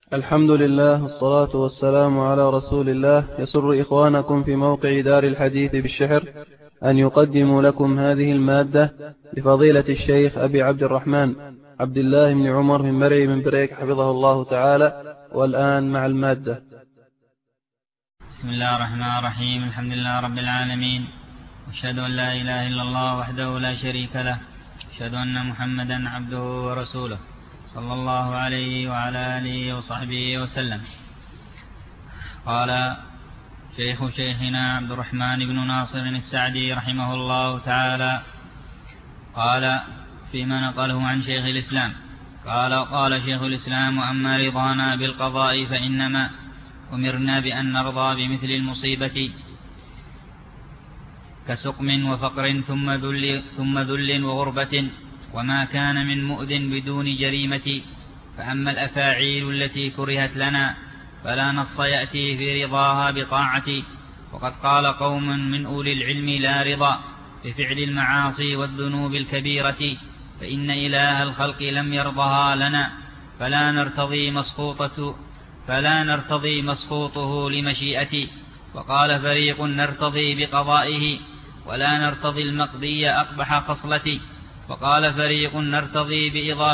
الحمد لله والصلاة والسلام على رسول الله. يسر إخوانكم في موقع دار الحديث بالشحر أن يقدموا لكم هذه المادة لفضيلة الشيخ أبي عبد الرحمن عبد الله بن عمر من مرعي من بريك حفظه الله تعالى. والآن مع المادة. بسم الله الرحمن الرحيم. الحمد لله رب العالمين، وأشهد أن لا إله إلا الله وحده لا شريك له، أشهد أن محمدا عبده ورسوله صلى الله عليه وعلى آله وصحبه وسلم. قال شيخنا عبد الرحمن بن ناصر السعدي رحمه الله تعالى، قال فيما نقله عن شيخ الإسلام قال شيخ الإسلام: وأما رضانا بالقضاء فإنما أمرنا بأن نرضى بمثل المصيبة كسقم وفقر ثم ذل وغربة، وما كان من مؤذ بدون جريمة. فأما الأفاعيل التي كرهت لنا فلا نص يأتي في رضاها بطاعة. وقد قال قوم من أولي العلم: لا رضا بفعل المعاصي والذنوب الكبيرة، فإن إله الخلق لم يرضها لنا، فلا نرتضي مسخوطه لمشيئتي. وقال فريق: نرتضي بقضائه ولا نرتضي المقضي أقبح خصلتي. وقال فريق: نرتضي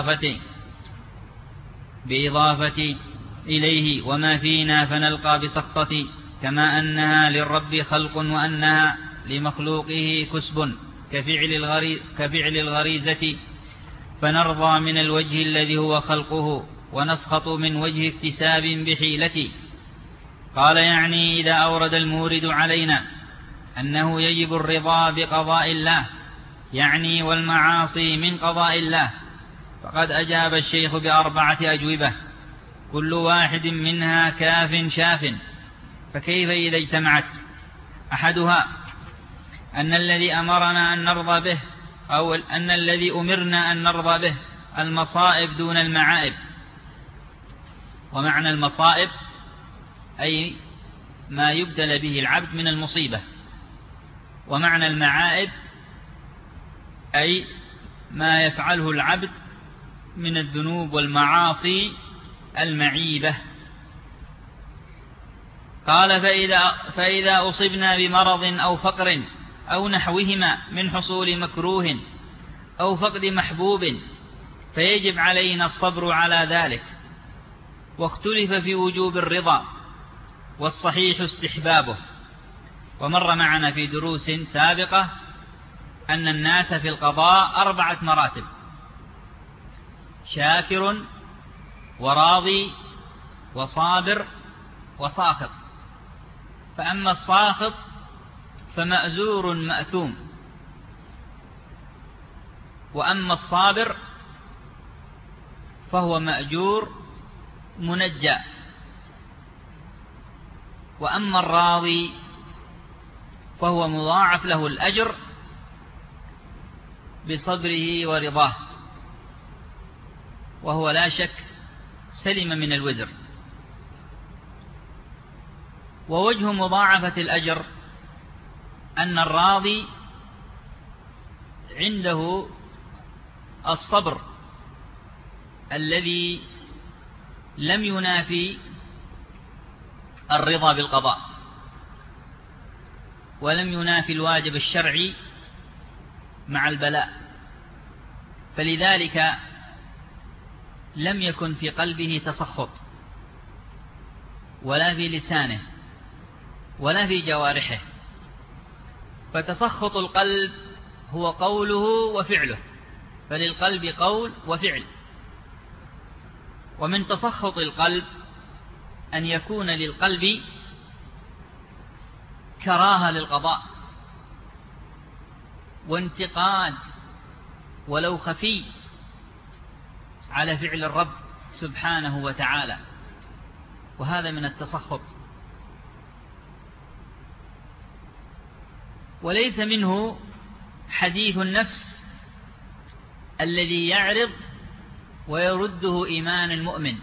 بإضافة إليه وما فينا فنلقى بسقطتي، كما أنها للرب خلق وأنها لمخلوقه كسب كفعل الغريزة، فنرضى من الوجه الذي هو خلقه ونسخط من وجه اكتساب بحيلتي. قال: يعني إذا أورد المورد علينا أنه يجب الرضا بقضاء الله، يعني والمعاصي من قضاء الله، فقد أجاب الشيخ ب4 أجوبة كل واحد منها كاف شاف. فكيف إذا اجتمعت؟ أحدها أن الذي أمرنا أن نرضى به، أو أن الذي أمرنا أن نرضى به المصائب دون المعائب. ومعنى المصائب أي ما يبتلى به العبد من المصيبة، ومعنى المعائب أي ما يفعله العبد من الذنوب والمعاصي المعيبة. قال: فإذا أصبنا بمرض أو فقر أو نحوهما من حصول مكروه أو فقد محبوب فيجب علينا الصبر على ذلك. واختلف في وجوب الرضا، والصحيح استحبابه. ومر معنا في دروس سابقة أن الناس في القضاء 4 مراتب: شاكر وراضي وصابر وساخط. فأما الساخط فمأزور مأثوم، وأما الصابر فهو مأجور منجى، وأما الراضي فهو مضاعف له الأجر بصبره ورضاه، وهو لا شك سلم من الوزر. ووجه مضاعفة الأجر أن الراضي عنده الصبر الذي لم ينافي الرضا بالقضاء، ولم ينافي الواجب الشرعي مع البلاء، فلذلك لم يكن في قلبه تسخط، ولا في لسانه، ولا في جوارحه. فتسخط القلب هو قوله وفعله، فللقلب قول وفعل. ومن تسخط القلب أن يكون للقلب كراهة للقضاء وانتقاد ولو خفي على فعل الرب سبحانه وتعالى، وهذا من التسخط. وليس منه حديث النفس الذي يعرض ويرده إيمان المؤمن.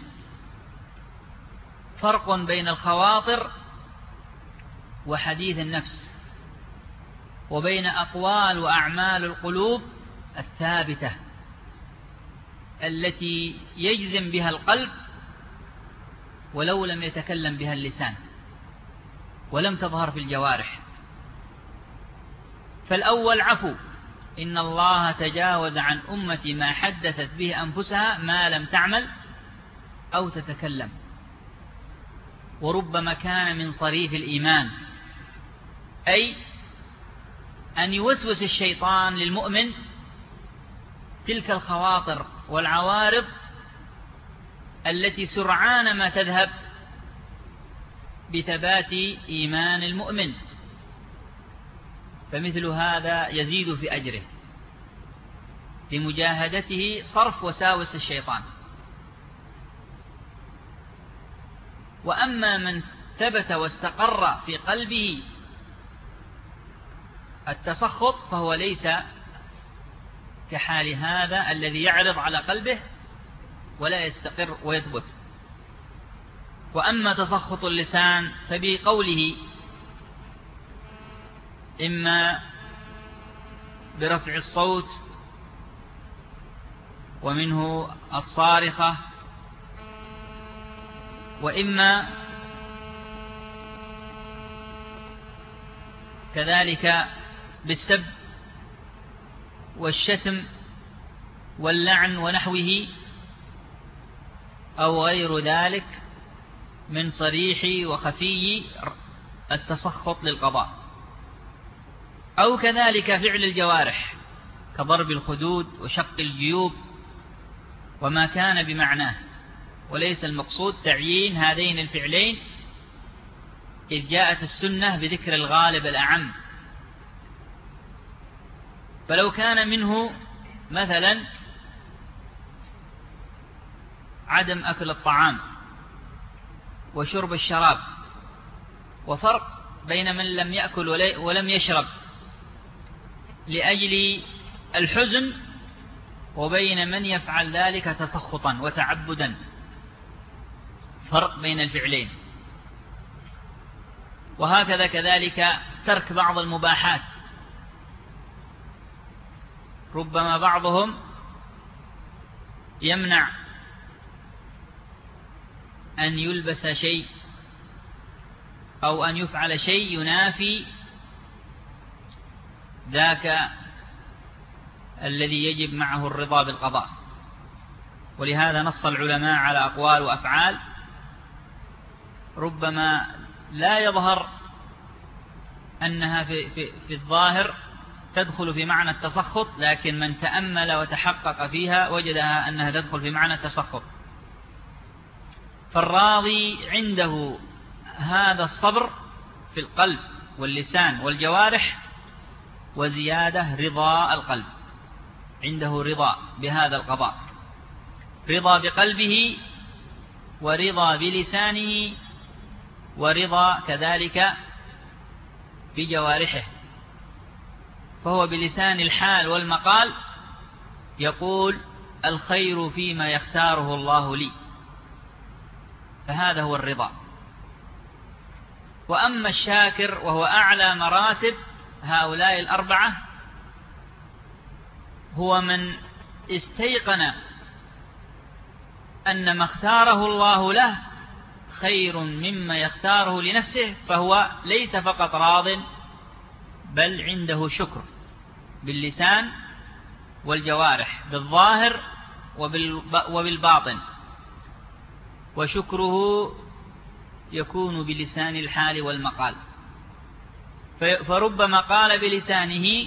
فرق بين الخواطر وحديث النفس، وبين أقوال وأعمال القلوب الثابتة التي يجزم بها القلب ولو لم يتكلم بها اللسان ولم تظهر في الجوارح. فالأول عفو، إن الله تجاوز عن أمتي ما حدثت به أنفسها ما لم تعمل أو تتكلم. وربما كان من صريف الإيمان، أي أن يوسوس الشيطان للمؤمن تلك الخواطر والعوارض التي سرعان ما تذهب بثبات إيمان المؤمن، فمثل هذا يزيد في أجره لمجاهدته صرف وساوس الشيطان. وأما من ثبت واستقر في قلبه التسخط فهو ليس كحال هذا الذي يعرض على قلبه ولا يستقر ويثبت. وأما تسخط اللسان فبقوله إما برفع الصوت ومنه الصارخة، وإما كذلك بالسب والشتم واللعن ونحوه أو غير ذلك من صريح وخفي التسخط للقضاء، أو كذلك فعل الجوارح كضرب الخدود وشق الجيوب وما كان بمعناه. وليس المقصود تعيين هذين الفعلين إذ جاءت السنة بذكر الغالب الأعم. فلو كان منه مثلا عدم أكل الطعام وشرب الشراب، وفرق بين من لم يأكل ولم يشرب لأجل الحزن وبين من يفعل ذلك تسخطا وتعبدا، فرق بين الفعلين. وهكذا كذلك ترك بعض المباحات، ربما بعضهم يمنع أن يلبس شيء أو أن يفعل شيء ينافي ذاك الذي يجب معه الرضا بالقضاء. ولهذا نص العلماء على أقوال وأفعال ربما لا يظهر أنها في الظاهر تدخل في معنى التسخط، لكن من تأمل وتحقق فيها وجدها أنها تدخل في معنى التسخط. فالراضي عنده هذا الصبر في القلب واللسان والجوارح وزيادة رضا القلب، عنده رضا بهذا القضاء، رضا بقلبه ورضا بلسانه ورضا كذلك بجوارحه. فهو بلسان الحال والمقال يقول الخير فيما يختاره الله لي، فهذا هو الرضا. وأما الشاكر وهو أعلى مراتب هؤلاء الأربعة هو من استيقن أن ما اختاره الله له خير مما يختاره لنفسه، فهو ليس فقط راض بل عنده شكر باللسان والجوارح، بالظاهر وبالباطن. وشكره يكون بلسان الحال والمقال. فربما قال بلسانه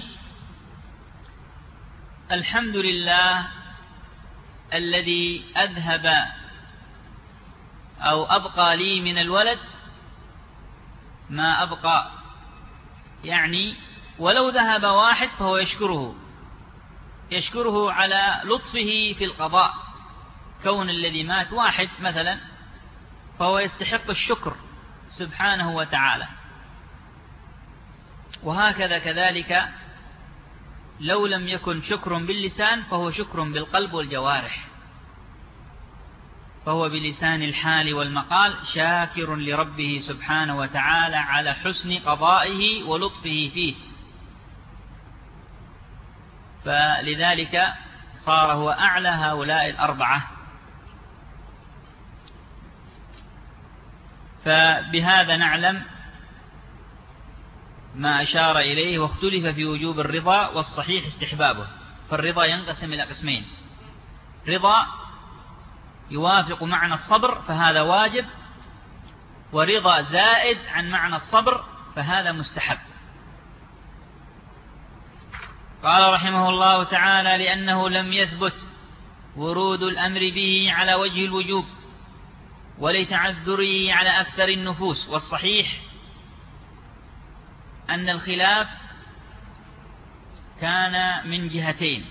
الحمد لله الذي أذهب أو أبقى لي من الولد ما أبقى، يعني ولو ذهب واحد فهو يشكره على لطفه في القضاء. كون الذي مات واحد مثلا فهو يستحق الشكر سبحانه وتعالى. وهكذا كذلك لو لم يكن شكر باللسان فهو شكر بالقلب والجوارح، فهو بلسان الحال والمقال شاكر لربه سبحانه وتعالى على حسن قضائه ولطفه فيه. فلذلك صار هو أعلى هؤلاء الأربعة. فبهذا نعلم ما أشار إليه. واختلف في وجوب الرضا، والصحيح استحبابه. فالرضا ينقسم إلى قسمين: رضا يوافق معنى الصبر فهذا واجب، ورضا زائد عن معنى الصبر فهذا مستحب. قال رحمه الله تعالى: لأنه لم يثبت ورود الأمر به على وجه الوجوب ولتعذره على أكثر النفوس. والصحيح أن الخلاف كان من جهتين: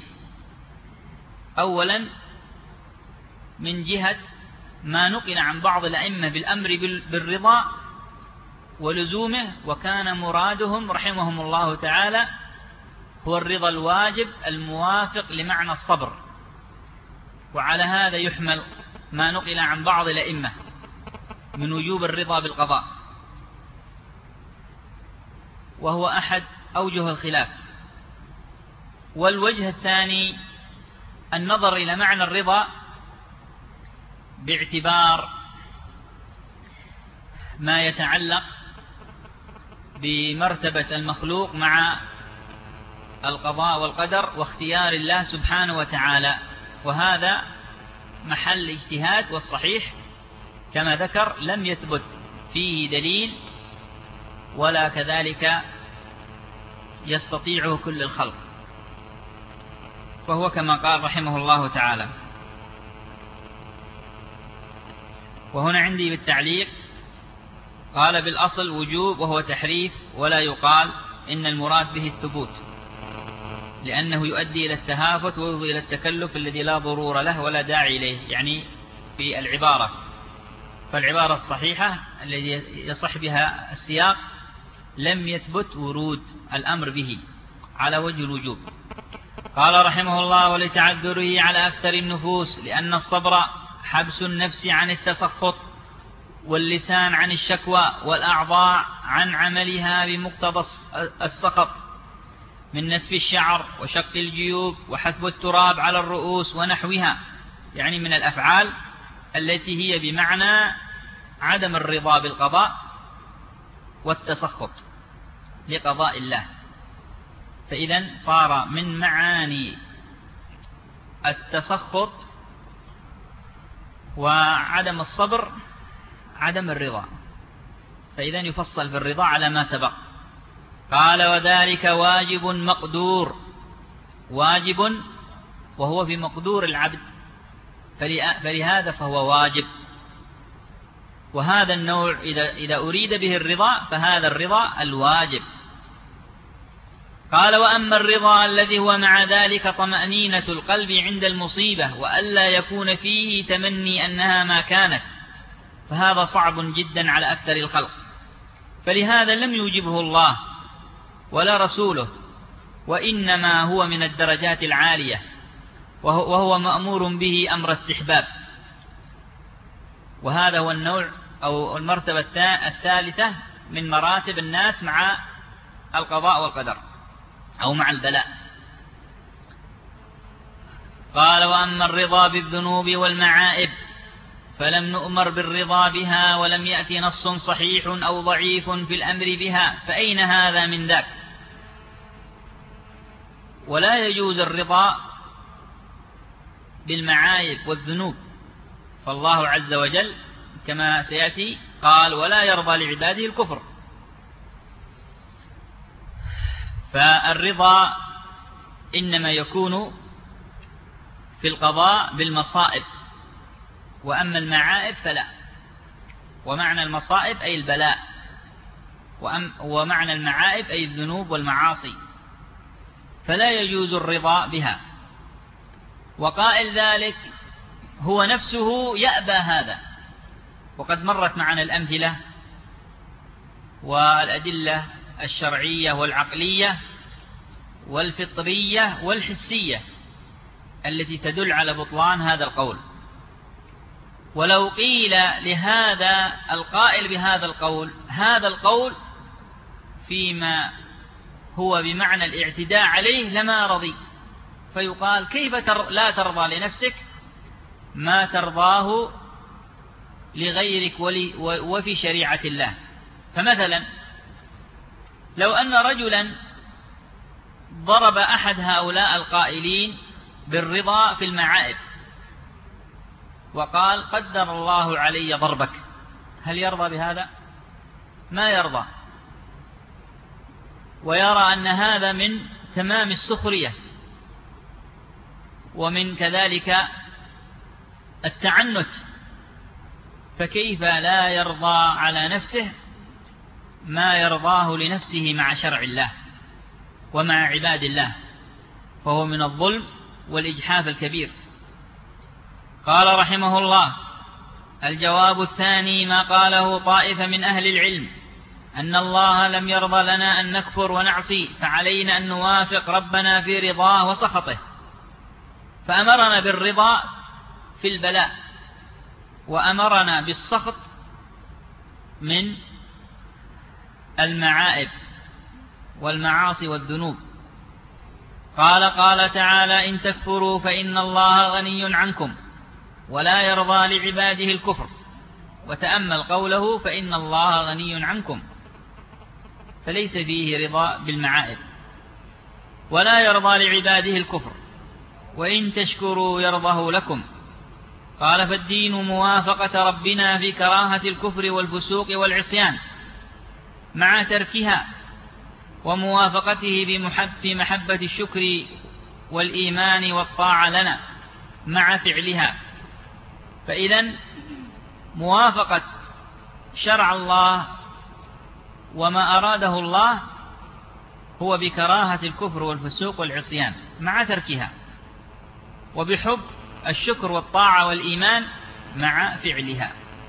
أولا من جهة ما نقل عن بعض الأئمة بالأمر بالرضا ولزومه، وكان مرادهم رحمهم الله تعالى هو الرضا الواجب الموافق لمعنى الصبر. وعلى هذا يحمل ما نقل عن بعض الأئمة من وجوب الرضا بالقضاء، وهو أحد أوجه الخلاف. والوجه الثاني النظر إلى معنى الرضا باعتبار ما يتعلق بمرتبة المخلوق مع القضاء والقدر واختيار الله سبحانه وتعالى، وهذا محل اجتهاد. والصحيح كما ذكر لم يثبت فيه دليل ولا كذلك يستطيعه كل الخلق، فهو كما قال رحمه الله تعالى. وهنا عندي بالتعليق قال: بالأصل وجوب وهو تحريف، ولا يقال إن المراد به الثبوت، لأنه يؤدي إلى التهافت ويفضي إلى التكلف الذي لا ضرور له ولا داعي إليه، يعني في العبارة. فالعبارة الصحيحة الذي يصح بها السياق: لم يثبت ورود الأمر به على وجه الوجوب. قال رحمه الله: ولتعذره على أكثر النفوس، لأن الصبر حبس النفس عن التسخط، واللسان عن الشكوى، والأعضاء عن عملها بمقتضى السخط، من نتف الشعر وشق الجيوب وحثب التراب على الرؤوس ونحوها، يعني من الأفعال التي هي بمعنى عدم الرضا بالقضاء والتسخط لقضاء الله. فإذا صار من معاني التسخط وعدم الصبر عدم الرضا، فإذا يفصل في الرضا على ما سبق. قال: وذلك واجب مقدور، واجب وهو في مقدور العبد، فلهذا فهو واجب. وهذا النوع إذا أريد به الرضا فهذا الرضا الواجب. قال: وأما الرضا الذي هو مع ذلك طمأنينة القلب عند المصيبة، وألا يكون فيه تمني أنها ما كانت، فهذا صعب جدا على أكثر الخلق، فلهذا لم يوجبه الله ولا رسوله، وإنما هو من الدرجات العالية، وهو مأمور به أمر استحباب. وهذا هو النوع أو المرتبة الثالثة من مراتب الناس مع القضاء والقدر أو مع البلاء. قال: وأما الرضا بالذنوب والمعائب فلم نؤمر بالرضا بها، ولم يأتي نص صحيح أو ضعيف في الأمر بها، فأين هذا من ذاك؟ ولا يجوز الرضا بالمعايب والذنوب، فالله عز وجل كما سيأتي قال: ولا يرضى لعباده الكفر. فالرضا إنما يكون في القضاء بالمصائب، وأما المعائب فلا. ومعنى المصائب أي البلاء، ومعنى المعائب أي الذنوب والمعاصي، فلا يجوز الرضا بها. وقائل ذلك هو نفسه يأبى هذا، وقد مرت معنا الأمثلة والأدلة الشرعية والعقلية والفطرية والحسية التي تدل على بطلان هذا القول. ولو قيل لهذا القائل بهذا القول هذا القول فيما هو بمعنى الاعتداء عليه لما رضي، فيقال: كيف لا ترضى لنفسك ما ترضاه لغيرك وفي شريعة الله. فمثلا لو أن رجلا ضرب أحد هؤلاء القائلين بالرضا في المعائب وقال قدر الله علي ضربك، هل يرضى بهذا؟ ما يرضى، ويرى أن هذا من تمام السخرية ومن كذلك التعنت، فكيف لا يرضى على نفسه ما يرضاه لنفسه مع شرع الله ومع عباد الله؟ فهو من الظلم والإجحاف الكبير. قال رحمه الله: الجواب الثاني ما قاله طائفة من أهل العلم أن الله لم يرضى لنا أن نكفر ونعصي، فعلينا أن نوافق ربنا في رضاه وسخطه، فأمرنا بالرضا في البلاء وأمرنا بالسخط من المعائب والمعاصي والذنوب. قال تعالى: إن تكفروا فإن الله غني عنكم ولا يرضى لعباده الكفر. وتأمل قوله فإن الله غني عنكم، فليس فيه رضا بالمعائب، ولا يرضى لعباده الكفر، وإن تشكروا يرضه لكم. قال: فالدين موافقة ربنا في كراهة الكفر والفسوق والعصيان مع تركها، وموافقته في محبة الشكر والإيمان والطاعة لنا مع فعلها. فإذن موافقة شرع الله وما أراده الله هو بكراهة الكفر والفسوق والعصيان مع تركها، وبحب الشكر والطاعة والإيمان مع فعلها.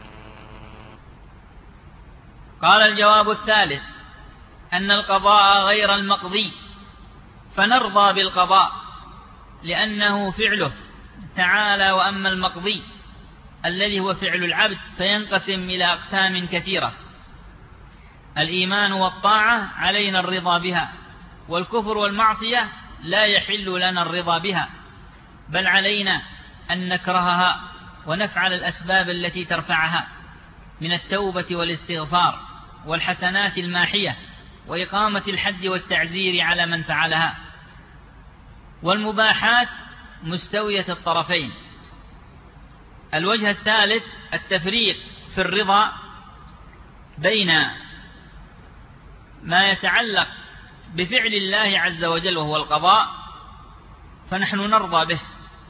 قال: الجواب الثالث أن القضاء غير المقضي، فنرضى بالقضاء لأنه فعله تعالى، وأما المقضي الذي هو فعل العبد فينقسم إلى أقسام كثيرة: الإيمان والطاعة علينا الرضا بها، والكفر والمعصية لا يحل لنا الرضا بها، بل علينا أن نكرهها ونفعل الأسباب التي ترفعها من التوبة والاستغفار والحسنات الماحية وإقامة الحد والتعزير على من فعلها، والمباحات مستوية الطرفين. الوجه الثالث التفريق في الرضا بين ما يتعلق بفعل الله عز وجل وهو القضاء، فنحن نرضى به،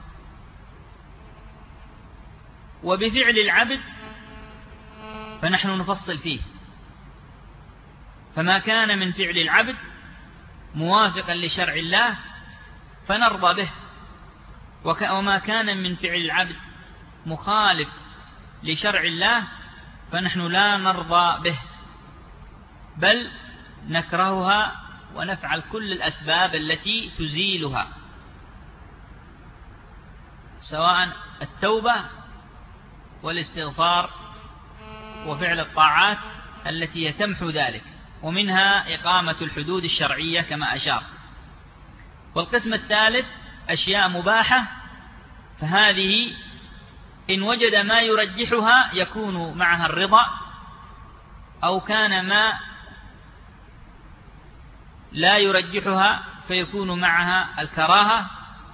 وبفعل العبد فنحن نفصل فيه، فما كان من فعل العبد موافقا لشرع الله فنرضى به، وما كان من فعل العبد مخالف لشرع الله فنحن لا نرضى به، بل نكرهها ونفعل كل الأسباب التي تزيلها، سواء التوبة والاستغفار وفعل الطاعات التي تمحو ذلك، ومنها إقامة الحدود الشرعية كما أشار. والقسم الثالث أشياء مباحة، فهذه إن وجد ما يرجحها يكون معها الرضا، أو كان ما لا يرجحها فيكون معها الكراهة،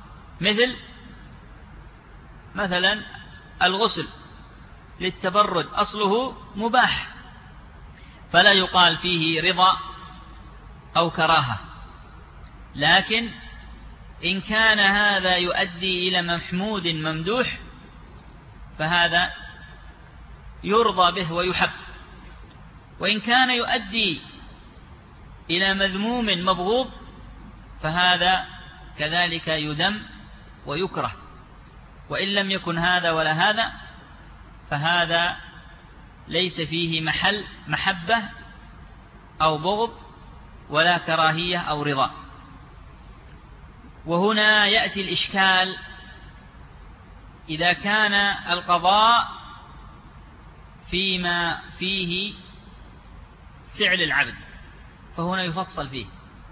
مثلا الغسل للتبرد أصله مباح فلا يقال فيه رضا أو كراهة، لكن إن كان هذا يؤدي إلى محمود ممدوح فهذا يرضى به ويحب، وإن كان يؤدي إلى مذموم مبغوض فهذا كذلك يذم ويكره، وإن لم يكن هذا ولا هذا فهذا ليس فيه محل محبة أو بغض ولا كراهية أو رضا. وهنا يأتي الإشكال: إذا كان القضاء فيما فيه فعل العبد فهنا يفصل فيه،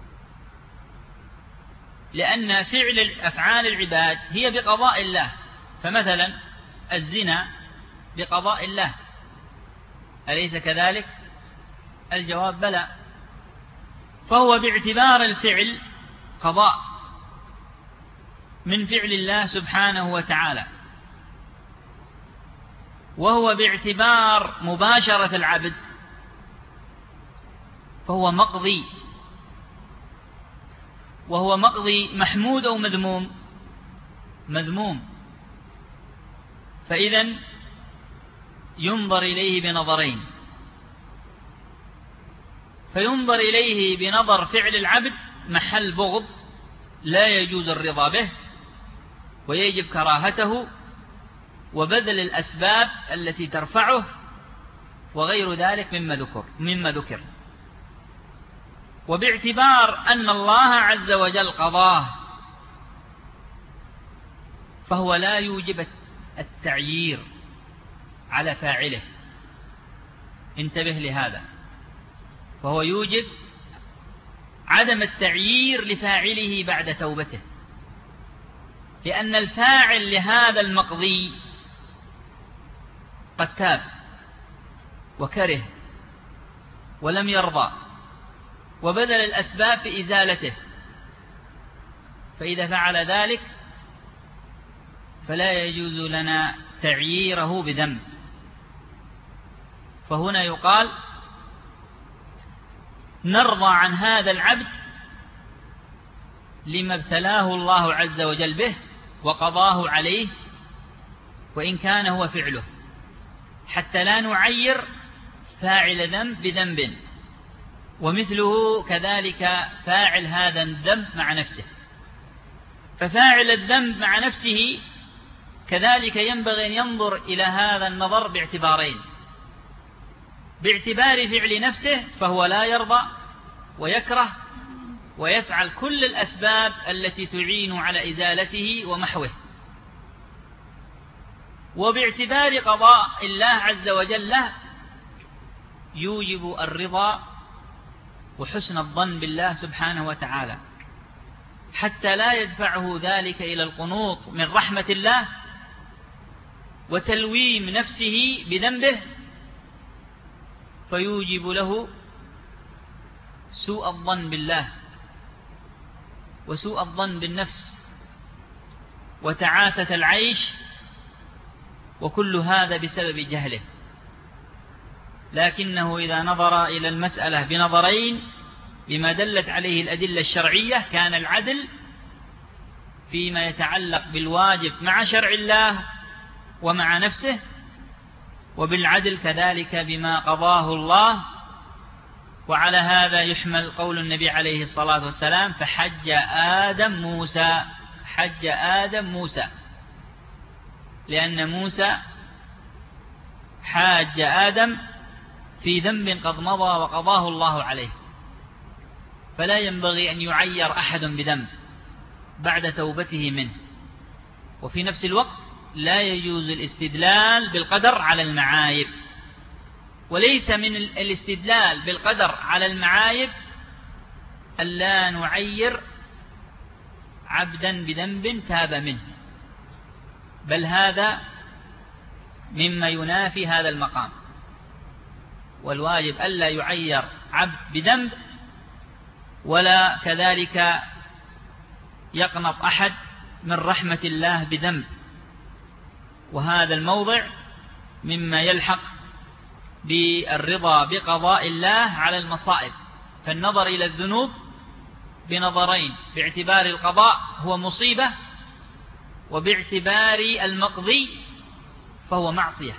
لأن فعل أفعال العباد هي بقضاء الله. فمثلا الزنا بقضاء الله، أليس كذلك؟ الجواب بلى. فهو باعتبار الفعل قضاء من فعل الله سبحانه وتعالى، وهو باعتبار مباشرة العبد فهو مقضي. وهو مقضي محمود أو مذموم؟ مذموم. فإذن ينظر إليه بنظرين: فينظر إليه بنظر فعل العبد محل بغض لا يجوز الرضا به ويجب كراهته وبذل الأسباب التي ترفعه وغير ذلك مما ذكر. وباعتبار أن الله عز وجل قضاه فهو لا يوجب التعيير على فاعله، انتبه لهذا، فهو يوجب عدم التعيير لفاعله بعد توبته، لأن الفاعل لهذا المقضي قد تاب وكره ولم يرضى وبذل الأسباب في إزالته، فإذا فعل ذلك فلا يجوز لنا تعييره بذنب. فهنا يقال نرضى عن هذا العبد لما ابتلاه الله عز وجل به وقضاه عليه وإن كان هو فعله، حتى لا نعير فاعل ذنب بذنب، ومثله كذلك فاعل هذا الذنب مع نفسه. ففاعل الذنب مع نفسه كذلك ينبغي أن ينظر إلى هذا النظر باعتبارين: باعتبار فعل نفسه فهو لا يرضى ويكره ويفعل كل الأسباب التي تعين على إزالته ومحوه، وباعتبار قضاء الله عز وجل له يوجب الرضا وحسن الظن بالله سبحانه وتعالى، حتى لا يدفعه ذلك إلى القنوط من رحمة الله وتلويم نفسه بذنبه، فيوجب له سوء الظن بالله وسوء الظن بالنفس وتعاسة العيش، وكل هذا بسبب جهله. لكنه إذا نظر إلى المسألة بنظرين بما دلت عليه الأدلة الشرعية كان العدل فيما يتعلق بالواجب مع شرع الله ومع نفسه، وبالعدل كذلك بما قضاه الله. وعلى هذا يحمل قول النبي عليه الصلاة والسلام: فحج آدم موسى، لأن موسى حاج آدم في ذنب قد مضى وقضاه الله عليه، فلا ينبغي أن يعير أحد بذنب بعد توبته منه. وفي نفس الوقت لا يجوز الاستدلال بالقدر على المعايب، وليس من الاستدلال بالقدر على المعايب ألا نعير عبدا بذنب تاب منه، بل هذا مما ينافي هذا المقام. والواجب ألا يعير عبد بذنب، ولا كذلك يقنط أحد من رحمة الله بذنب. وهذا الموضع مما يلحق بالرضا بقضاء الله على المصائب. فالنظر إلى الذنوب بنظرين: باعتبار القضاء هو مصيبة، وباعتبار المقضي فهو معصية،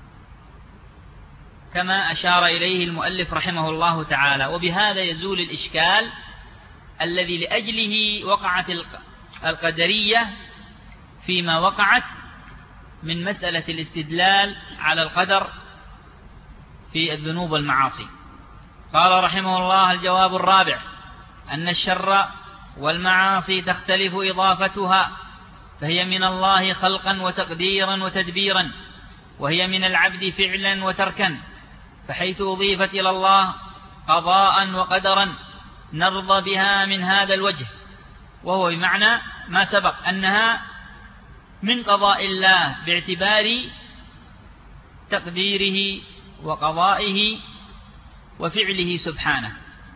كما أشار إليه المؤلف رحمه الله تعالى. وبهذا يزول الإشكال الذي لأجله وقعت القدرية فيما وقعت من مسألة الاستدلال على القدر في الذنوب والمعاصي. قال رحمه الله: الجواب الرابع: أن الشر والمعاصي تختلف إضافتها، فهي من الله خلقا وتقديرا وتدبيرا، وهي من العبد فعلا وتركا. فحيث أضيفت إلى الله قضاء وقدرا نرضى بها من هذا الوجه، وهو بمعنى ما سبق أنها من قضاء الله باعتبار تقديره وقضائه وفعله سبحانه.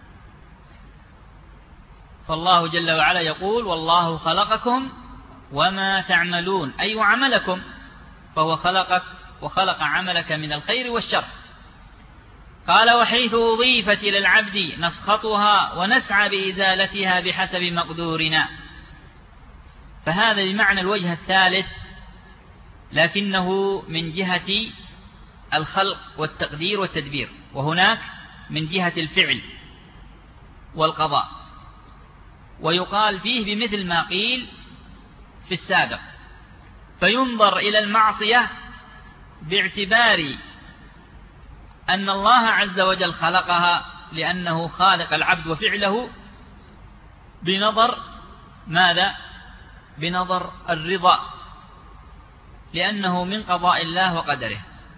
فالله جل وعلا يقول: والله خلقكم وما تعملون، أي عملكم، فهو خلقك وخلق عملك من الخير والشر. قال: وحيث أضيفت إلى العبد نسخطها ونسعى بإزالتها بحسب مقدورنا. فهذا بمعنى الوجه الثالث، لكنه من جهة الخلق والتقدير والتدبير، وهناك من جهة الفعل والقضاء. ويقال فيه بمثل ما قيل في السابق. فينظر إلى المعصية باعتبار أن الله عز وجل خلقها لأنه خالق العبد وفعله بنظر ماذا؟ بنظر الرضا، لأنه من قضاء الله وقدره.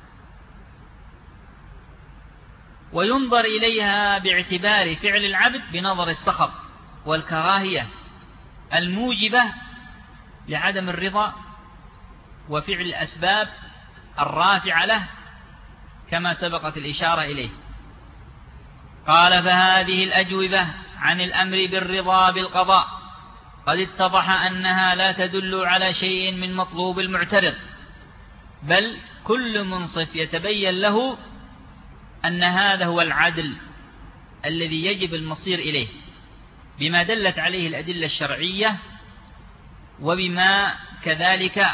وينظر إليها باعتبار فعل العبد بنظر السخط والكراهية الموجبة لعدم الرضا وفعل الأسباب الرافعة له، كما سبقت الإشارة إليه. قال: فهذه الأجوبة عن الأمر بالرضا بالقضاء قد اتضح أنها لا تدل على شيء من مطلوب المعترض، بل كل منصف يتبين له أن هذا هو العدل الذي يجب المصير إليه، بما دلت عليه الأدلة الشرعية، وبما كذلك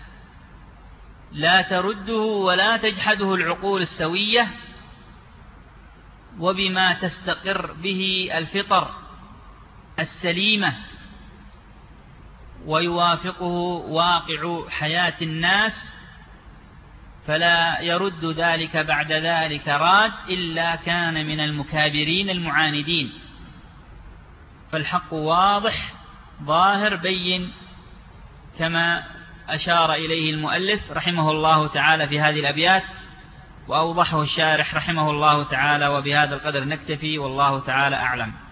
لا ترده ولا تجحده العقول السوية، وبما تستقر به الفطر السليمة ويوافقه واقع حياة الناس، فلا يرد ذلك بعد ذلك راد إلا كان من المكابرين المعاندين. فالحق واضح ظاهر بين، كما أشار إليه المؤلف رحمه الله تعالى في هذه الأبيات، وأوضحه الشارح رحمه الله تعالى. وبهذا القدر نكتفي، والله تعالى أعلم.